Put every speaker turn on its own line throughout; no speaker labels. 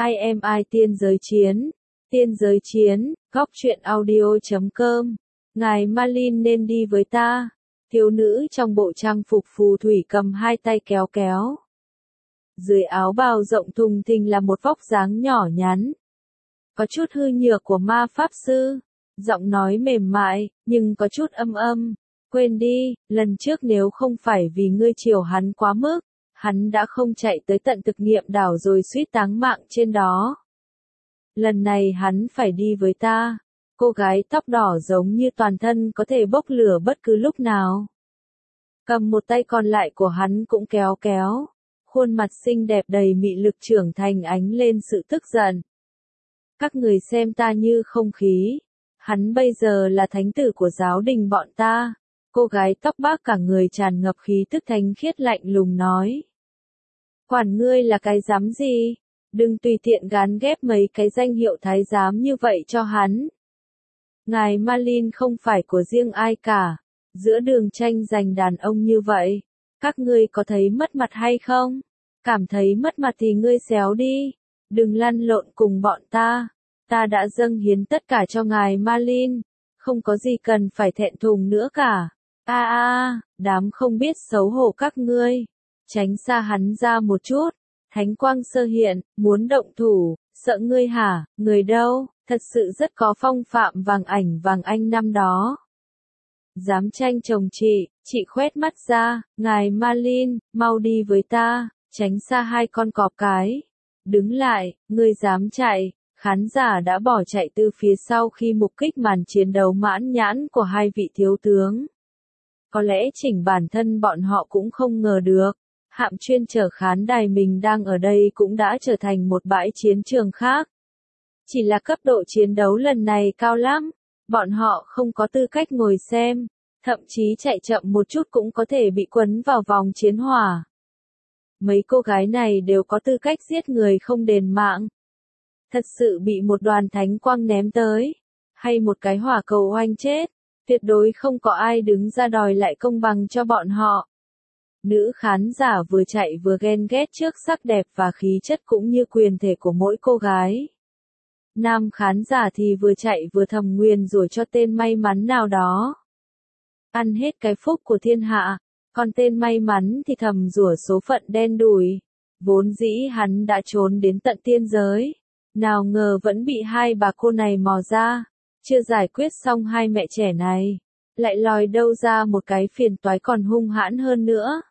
IMI Tiên giới chiến, góc truyện audio.com. Ngài Malin nên đi với ta. Thiếu nữ trong bộ trang phục phù thủy cầm hai tay kéo kéo. Dưới áo bào rộng thùng thình là một vóc dáng nhỏ nhắn. Có chút hư nhược của ma pháp sư. Giọng nói mềm mại, nhưng có chút âm âm. Quên đi, lần trước nếu không phải vì ngươi chiều hắn quá mức, hắn đã không chạy tới tận thực nghiệm đảo rồi suýt táng mạng trên đó. Lần này hắn phải đi với ta. Cô gái tóc đỏ giống như toàn thân có thể bốc lửa bất cứ lúc nào. Cầm một tay còn lại của hắn cũng kéo kéo. Khuôn mặt xinh đẹp đầy mị lực trưởng thành ánh lên sự tức giận. Các người xem ta như không khí. Hắn bây giờ là thánh tử của giáo đình bọn ta. Cô gái tóc bạc cả người tràn ngập khí tức thánh khiết lạnh lùng nói. Quản ngươi là cái giám gì? Đừng tùy tiện gán ghép mấy cái danh hiệu thái giám như vậy cho hắn. Ngài Malin không phải của riêng ai cả. Giữa đường tranh giành đàn ông như vậy, các ngươi có thấy mất mặt hay không? Cảm thấy mất mặt thì ngươi xéo đi. Đừng lăn lộn cùng bọn ta. Ta đã dâng hiến tất cả cho ngài Malin. Không có gì cần phải thẹn thùng nữa cả. Đám không biết xấu hổ các ngươi. Tránh xa hắn ra một chút. Thánh quang sơ hiện, muốn động thủ, sợ ngươi hả, người đâu, thật sự rất có phong phạm vàng anh năm đó. Dám tranh chồng chị khoét mắt ra, ngài Malin, mau đi với ta, tránh xa hai con cọp cái. Đứng lại, ngươi dám chạy, khán giả đã bỏ chạy từ phía sau khi mục kích màn chiến đấu mãn nhãn của hai vị thiếu tướng. Có lẽ chỉnh bản thân bọn họ cũng không ngờ được. Hạm chuyên chở khán đài mình đang ở đây cũng đã trở thành một bãi chiến trường khác. Chỉ là cấp độ chiến đấu lần này cao lắm, bọn họ không có tư cách ngồi xem, thậm chí chạy chậm một chút cũng có thể bị quấn vào vòng chiến hỏa. Mấy cô gái này đều có tư cách giết người không đền mạng. Thật sự bị một đoàn thánh quang ném tới, hay một cái hỏa cầu oanh chết, tuyệt đối không có ai đứng ra đòi lại công bằng cho bọn họ. Nữ khán giả vừa chạy vừa ghen ghét trước sắc đẹp và khí chất cũng như quyền thể của mỗi cô gái. Nam khán giả thì vừa chạy vừa thầm nguyền rủa cho tên may mắn nào đó. Ăn hết cái phúc của thiên hạ, còn tên may mắn thì thầm rủa số phận đen đủi. Vốn dĩ hắn đã trốn đến tận tiên giới. Nào ngờ vẫn bị hai bà cô này mò ra. Chưa giải quyết xong hai mẹ trẻ này. Lại lòi đâu ra một cái phiền toái còn hung hãn hơn nữa.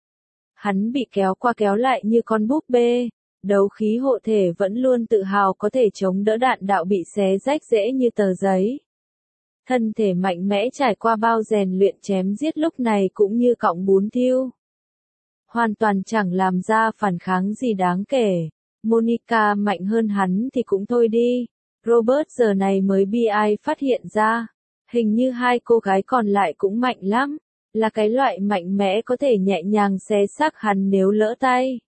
Hắn bị kéo qua kéo lại như con búp bê, đấu khí hộ thể vẫn luôn tự hào có thể chống đỡ đạn đạo bị xé rách dễ như tờ giấy. Thân thể mạnh mẽ trải qua bao rèn luyện chém giết lúc này cũng như cọng bún thiêu. Hoàn toàn chẳng làm ra phản kháng gì đáng kể. Monica mạnh hơn hắn thì cũng thôi đi. Robert giờ này mới bi ai phát hiện ra. Hình như hai cô gái còn lại cũng mạnh lắm. Là cái loại mạnh mẽ có thể nhẹ nhàng xé xác hắn nếu lỡ tay.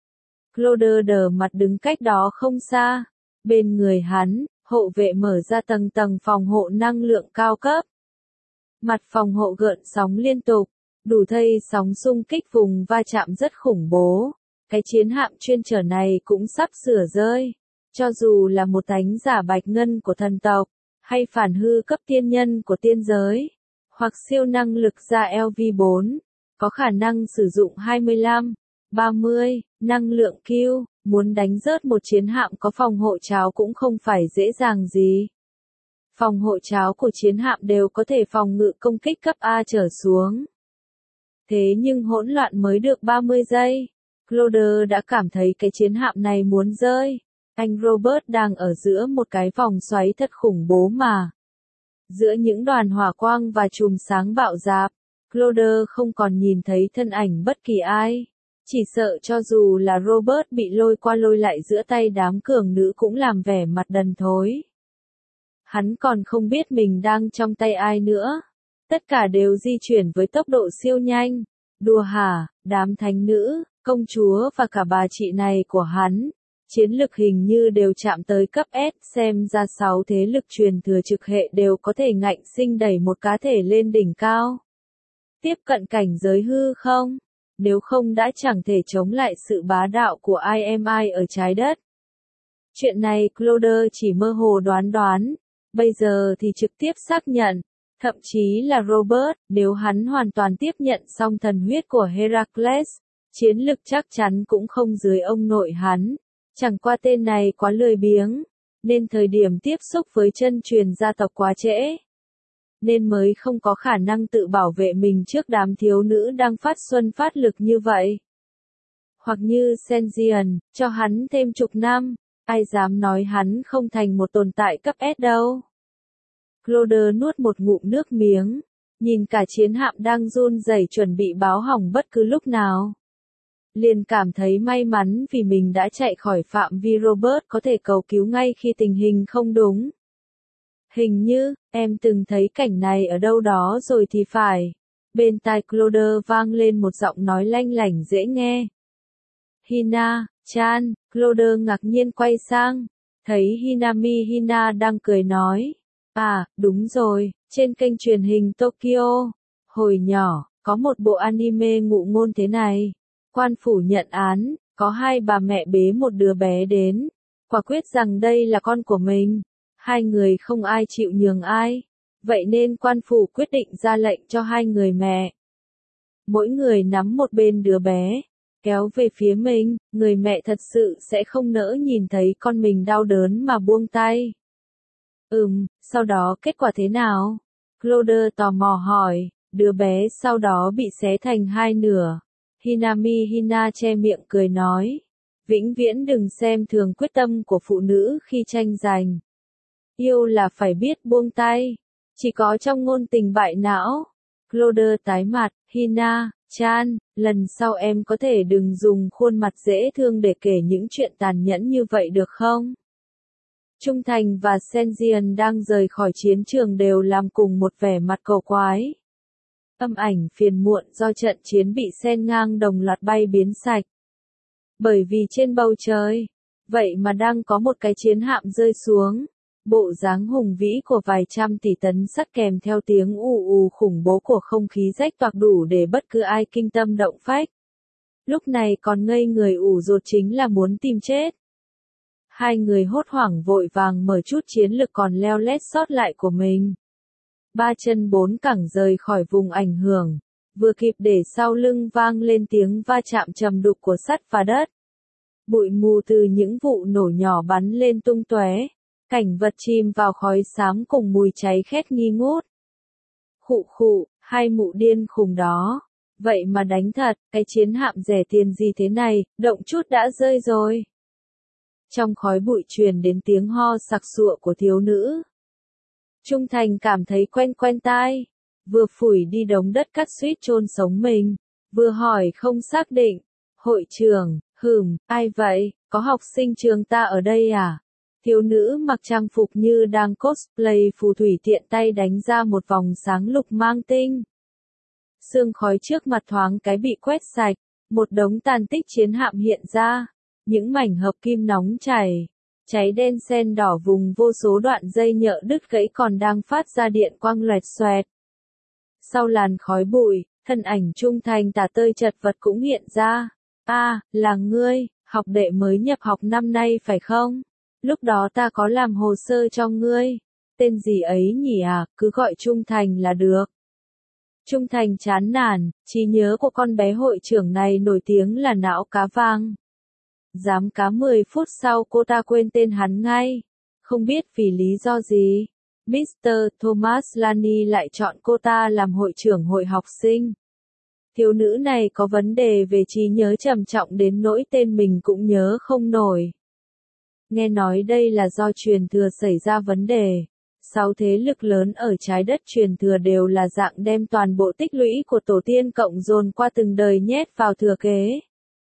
Claude đờ mặt đứng cách đó không xa. Bên người hắn, hộ vệ mở ra tầng tầng phòng hộ năng lượng cao cấp. Mặt phòng hộ gợn sóng liên tục, đủ thây sóng xung kích vùng va chạm rất khủng bố. Cái chiến hạm chuyên chở này cũng sắp sửa rơi. Cho dù là một thánh giả bạch ngân của thần tộc, hay phản hư cấp tiên nhân của tiên giới. Hoặc siêu năng lực ra LV4, có khả năng sử dụng 25, 30, năng lượng Q, muốn đánh rớt một chiến hạm có phòng hộ cháo cũng không phải dễ dàng gì. Phòng hộ cháo của chiến hạm đều có thể phòng ngự công kích cấp A trở xuống. Thế nhưng hỗn loạn mới được 30 giây, Claude đã cảm thấy cái chiến hạm này muốn rơi. Anh Robert đang ở giữa một cái vòng xoáy thật khủng bố mà. Giữa những đoàn hỏa quang và chùm sáng bạo dạp, Claude không còn nhìn thấy thân ảnh bất kỳ ai. Chỉ sợ cho dù là Robert bị lôi qua lôi lại giữa tay đám cường nữ cũng làm vẻ mặt đần thối. Hắn còn không biết mình đang trong tay ai nữa. Tất cả đều di chuyển với tốc độ siêu nhanh. Đùa hả, đám thánh nữ, công chúa và cả bà chị này của hắn. Chiến lực hình như đều chạm tới cấp S, xem ra 6 thế lực truyền thừa trực hệ đều có thể ngạnh sinh đẩy một cá thể lên đỉnh cao. Tiếp cận cảnh giới hư không? Nếu không đã chẳng thể chống lại sự bá đạo của IMI ở trái đất. Chuyện này Cloder chỉ mơ hồ đoán đoán, bây giờ thì trực tiếp xác nhận. Thậm chí là Robert, nếu hắn hoàn toàn tiếp nhận xong thần huyết của Heracles, chiến lực chắc chắn cũng không dưới ông nội hắn. Chẳng qua tên này quá lười biếng, nên thời điểm tiếp xúc với chân truyền gia tộc quá trễ, nên mới không có khả năng tự bảo vệ mình trước đám thiếu nữ đang phát xuân phát lực như vậy. Hoặc như Senjian, cho hắn thêm chục năm, ai dám nói hắn không thành một tồn tại cấp S đâu. Cloder nuốt một ngụm nước miếng, nhìn cả chiến hạm đang run rẩy chuẩn bị báo hỏng bất cứ lúc nào. Liền cảm thấy may mắn vì mình đã chạy khỏi phạm vi Robert có thể cầu cứu ngay khi tình hình không đúng. Hình như, em từng thấy cảnh này ở đâu đó rồi thì phải. Bên tai Cloder vang lên một giọng nói lanh lảnh dễ nghe. Hina, Chan, Cloder ngạc nhiên quay sang, thấy Hinami Hina đang cười nói. À, đúng rồi, trên kênh truyền hình Tokyo, hồi nhỏ, có một bộ anime ngụ ngôn thế này. Quan phủ nhận án, có hai bà mẹ bế một đứa bé đến, quả quyết rằng đây là con của mình. Hai người không ai chịu nhường ai, vậy nên quan phủ quyết định ra lệnh cho hai người mẹ. Mỗi người nắm một bên đứa bé, kéo về phía mình, người mẹ thật sự sẽ không nỡ nhìn thấy con mình đau đớn mà buông tay. Sau đó kết quả thế nào? Cloder tò mò hỏi, đứa bé sau đó bị xé thành hai nửa. Hinami Hina che miệng cười nói, vĩnh viễn đừng xem thường quyết tâm của phụ nữ khi tranh giành. Yêu là phải biết buông tay, chỉ có trong ngôn tình bại não. Cloder tái mặt, Hina, Chan, lần sau em có thể đừng dùng khuôn mặt dễ thương để kể những chuyện tàn nhẫn như vậy được không? Trung Thành và Senjian đang rời khỏi chiến trường đều làm cùng một vẻ mặt cầu quái. Âm ảnh phiền muộn do trận chiến bị xen ngang đồng loạt bay biến sạch. Bởi vì trên bầu trời, vậy mà đang có một cái chiến hạm rơi xuống. Bộ dáng hùng vĩ của vài trăm tỷ tấn sắt kèm theo tiếng ù ù khủng bố của không khí rách toạc đủ để bất cứ ai kinh tâm động phách. Lúc này còn ngây người ủ rột chính là muốn tìm chết. Hai người hốt hoảng vội vàng mở chút chiến lực còn leo lét sót lại của mình. Ba chân bốn cẳng rời khỏi vùng ảnh hưởng, vừa kịp để sau lưng vang lên tiếng va chạm trầm đục của sắt và đất. Bụi mù từ những vụ nổ nhỏ bắn lên tung tóe, cảnh vật chìm vào khói xám cùng mùi cháy khét nghi ngút. Khụ khụ, hai mụ điên khùng đó. Vậy mà đánh thật, cái chiến hạm rẻ tiền gì thế này, động chút đã rơi rồi. Trong khói bụi truyền đến tiếng ho sặc sụa của thiếu nữ. Trung Thành cảm thấy quen quen tai, vừa phủi đi đống đất cát suýt chôn sống mình, vừa hỏi không xác định. Hội trưởng, ai vậy, có học sinh trường ta ở đây à? Thiếu nữ mặc trang phục như đang cosplay phù thủy tiện tay đánh ra một vòng sáng lục mang tinh. Sương khói trước mặt thoáng cái bị quét sạch, một đống tàn tích chiến hạm hiện ra, những mảnh hợp kim nóng chảy, cháy đen xen đỏ vùng vô số đoạn dây nhợ đứt gãy còn đang phát ra điện quang loẹt xoẹt. Sau làn khói bụi, thân ảnh Trung Thành tả tơi chật vật cũng hiện ra. Là ngươi, học đệ mới nhập học năm nay phải không? Lúc đó ta có làm hồ sơ cho ngươi. Tên gì ấy nhỉ à, cứ gọi Trung Thành là được. Trung Thành chán nản, trí nhớ của con bé hội trưởng này nổi tiếng là não cá vàng. Dám cá 10 phút sau cô ta quên tên hắn ngay. Không biết vì lý do gì, Mr. Thomas Lani lại chọn cô ta làm hội trưởng hội học sinh. Thiếu nữ này có vấn đề về trí nhớ trầm trọng đến nỗi tên mình cũng nhớ không nổi. Nghe nói đây là do truyền thừa xảy ra vấn đề. 6 thế lực lớn ở trái đất truyền thừa đều là dạng đem toàn bộ tích lũy của tổ tiên cộng dồn qua từng đời nhét vào thừa kế.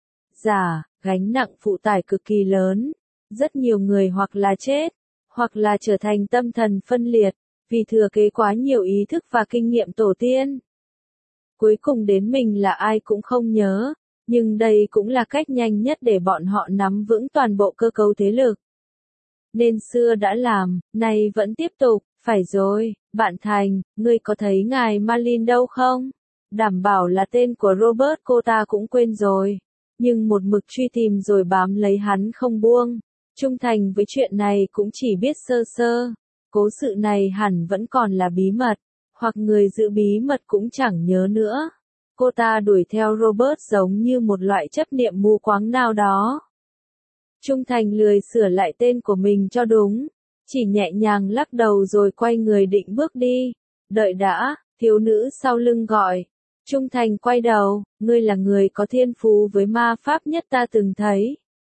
Gánh nặng phụ tải cực kỳ lớn. Rất nhiều người hoặc là chết, hoặc là trở thành tâm thần phân liệt, vì thừa kế quá nhiều ý thức và kinh nghiệm tổ tiên. Cuối cùng đến mình là ai cũng không nhớ, nhưng đây cũng là cách nhanh nhất để bọn họ nắm vững toàn bộ cơ cấu thế lực. Nên xưa đã làm, nay vẫn tiếp tục, phải rồi, bạn Thành, ngươi có thấy ngài Marlin đâu không? Đảm bảo là tên của Robert cô ta cũng quên rồi, nhưng một mực truy tìm rồi bám lấy hắn không buông. Trung thành với chuyện này cũng chỉ biết sơ sơ. Cố sự này hẳn vẫn còn là bí mật, hoặc người giữ bí mật cũng chẳng nhớ nữa. Cô ta đuổi theo Robert giống như một loại chấp niệm mù quáng nào đó. Trung thành lười sửa lại tên của mình cho đúng, chỉ nhẹ nhàng lắc đầu rồi quay người định bước đi. Đợi đã, thiếu nữ sau lưng gọi. Trung thành quay đầu, ngươi là người có thiên phú với ma pháp nhất ta từng thấy.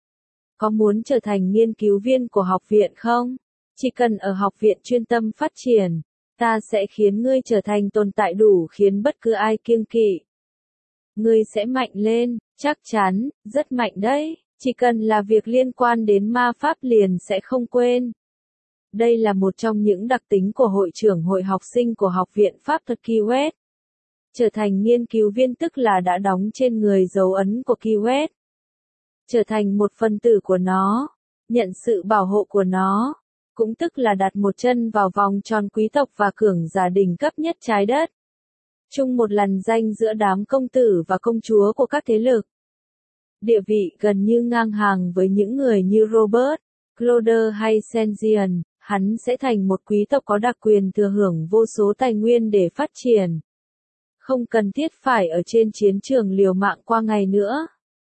Có muốn trở thành nghiên cứu viên của học viện không? Chỉ cần ở học viện chuyên tâm phát triển, ta sẽ khiến ngươi trở thành tồn tại đủ khiến bất cứ ai kiêng kỵ. Ngươi sẽ mạnh lên, chắc chắn, rất mạnh đấy, chỉ cần là việc liên quan đến ma pháp liền sẽ không quên. Đây là một trong những đặc tính của hội trưởng hội học sinh của Học viện Pháp thuật Key West. Trở thành nghiên cứu viên tức là đã đóng trên người dấu ấn của Key West. Trở thành một phần tử của nó, nhận sự bảo hộ của nó, cũng tức là đặt một chân vào vòng tròn quý tộc và cường giả đỉnh cấp nhất trái đất. Chung một lằn danh giữa đám công tử và công chúa của các thế lực. Địa vị gần như ngang hàng với những người như Robert, Cloder hay Senzian, hắn sẽ thành một quý tộc có đặc quyền thừa hưởng vô số tài nguyên để phát triển. Không cần thiết phải ở trên chiến trường liều mạng qua ngày nữa.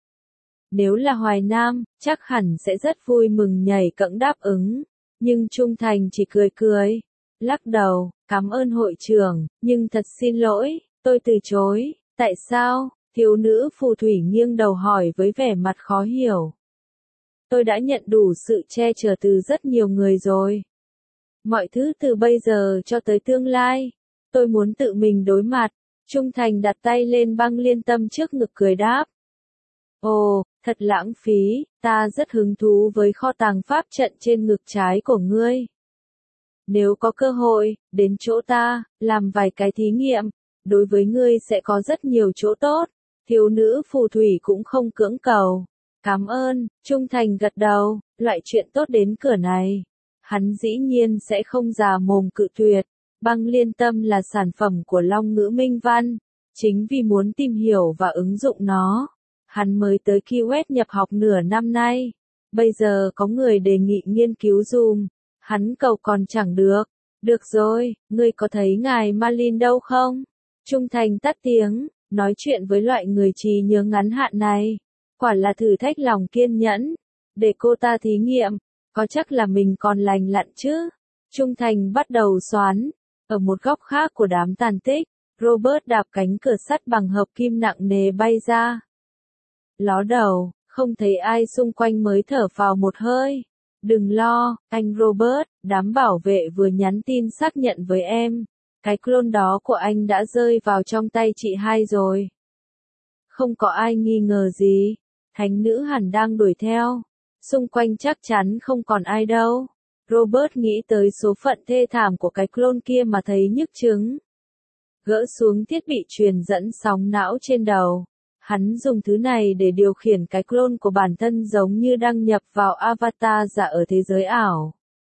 Nếu là Hoài Nam, chắc hẳn sẽ rất vui mừng nhảy cẫng đáp ứng. Nhưng Trung Thành chỉ cười cười, lắc đầu, cảm ơn hội trưởng, nhưng thật xin lỗi, tôi từ chối. Tại sao? Thiếu nữ phù thủy nghiêng đầu hỏi với vẻ mặt khó hiểu. Tôi đã nhận đủ sự che chở từ rất nhiều người rồi. Mọi thứ từ bây giờ cho tới tương lai, tôi muốn tự mình đối mặt. Trung Thành đặt tay lên băng liên tâm trước ngực cười đáp. Ồ, thật lãng phí, ta rất hứng thú với kho tàng pháp trận trên ngực trái của ngươi. Nếu có cơ hội, đến chỗ ta, làm vài cái thí nghiệm, đối với ngươi sẽ có rất nhiều chỗ tốt. Thiếu nữ phù thủy cũng không cưỡng cầu. Cảm ơn, Trung Thành gật đầu, loại chuyện tốt đến cửa này. Hắn dĩ nhiên sẽ không già mồm cự tuyệt. Băng liên tâm là sản phẩm của Long ngữ minh văn. Chính vì muốn tìm hiểu và ứng dụng nó, hắn mới tới Key West nhập học nửa năm nay. Bây giờ có người đề nghị nghiên cứu dùm. Hắn cầu còn chẳng được. Được rồi, ngươi có thấy ngài Marlin đâu không? Trung Thành tắt tiếng, nói chuyện với loại người trí nhớ ngắn hạn này. Quả là thử thách lòng kiên nhẫn. Để cô ta thí nghiệm, có chắc là mình còn lành lặn chứ? Trung Thành bắt đầu xoán. Ở một góc khác của đám tàn tích, Robert đạp cánh cửa sắt bằng hợp kim nặng nề bay ra. Ló đầu, không thấy ai xung quanh mới thở phào một hơi. Đừng lo, anh Robert, đám bảo vệ vừa nhắn tin xác nhận với em. Cái clone đó của anh đã rơi vào trong tay chị hai rồi. Không có ai nghi ngờ gì. Thánh nữ hẳn đang đuổi theo. Xung quanh chắc chắn không còn ai đâu. Robert nghĩ tới số phận thê thảm của cái clone kia mà thấy nhức chứng. Gỡ xuống thiết bị truyền dẫn sóng não trên đầu. Hắn dùng thứ này để điều khiển cái clone của bản thân giống như đăng nhập vào avatar giả ở thế giới ảo.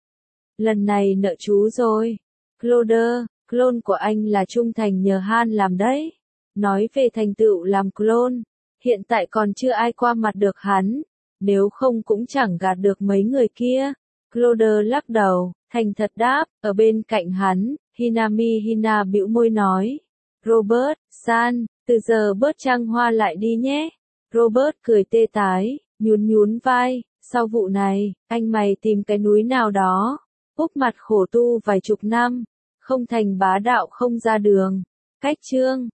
Lần này nợ chú rồi. Cloder, clone của anh là Trung Thành nhờ Han làm đấy. Nói về thành tựu làm clone, hiện tại còn chưa ai qua mặt được hắn. Nếu không cũng chẳng gạt được mấy người kia. Cloder lắc đầu, thành thật đáp, ở bên cạnh hắn, Hinami Hina bĩu môi nói. Robert, San, từ giờ bớt trăng hoa lại đi nhé. Robert cười tê tái, nhún nhún vai, sau vụ này, anh mày tìm cái núi nào đó, úp mặt khổ tu vài chục năm, không thành bá đạo không ra đường. Cách chương